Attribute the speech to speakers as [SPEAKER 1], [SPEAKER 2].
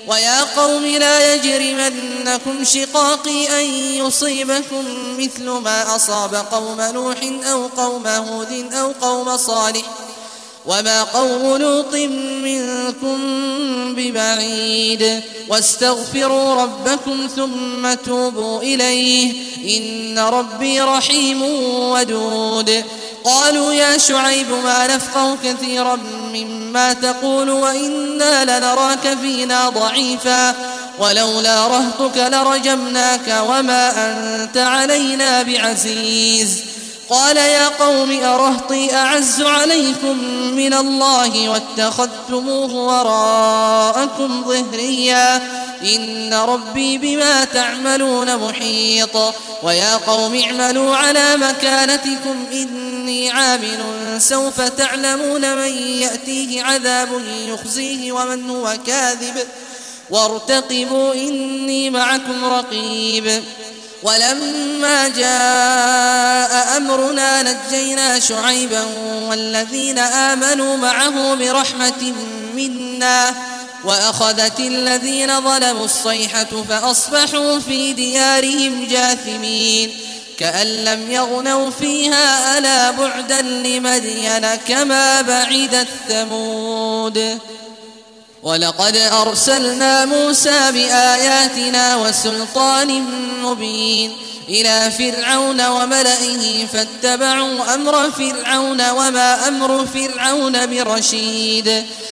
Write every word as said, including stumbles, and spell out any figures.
[SPEAKER 1] ويا قوم لا يجرمنكم شقاقي أن يصيبكم مثل ما أصاب قوم نوح أو قوم هود أو قوم صالح وما قوم لوط منكم ببعيد واستغفروا ربكم ثم توبوا إليه إن ربي رحيم ودود. قالوا يا شعيب ما نفقه كثيرا مما تقول وإنا لنراك فينا ضعيفا ولولا رهطك لرجمناك وما أنت علينا بعزيز. قال يا قوم أرهطي أعز عليكم من الله واتخذتموه وراءكم ظهريا إن ربي بما تعملون محيط. ويا قوم اعملوا على مكانتكم إني عامل سوف تعلمون من يأتيه عذاب يخزيه ومن هو كاذب وارتقبوا إني معكم رقيب. ولما جاء أمرنا نجينا شعيبا والذين آمنوا معه برحمة منا وأخذت الذين ظلموا الصيحة فأصبحوا في ديارهم جاثمين كأن لم يغنوا فيها ألا بعدا لمدين كما بعدت ثمود. ولقد أرسلنا موسى بآياتنا وسلطان مبين إلى فرعون وملئه فاتبعوا أمر فرعون وما أمر فرعون برشيد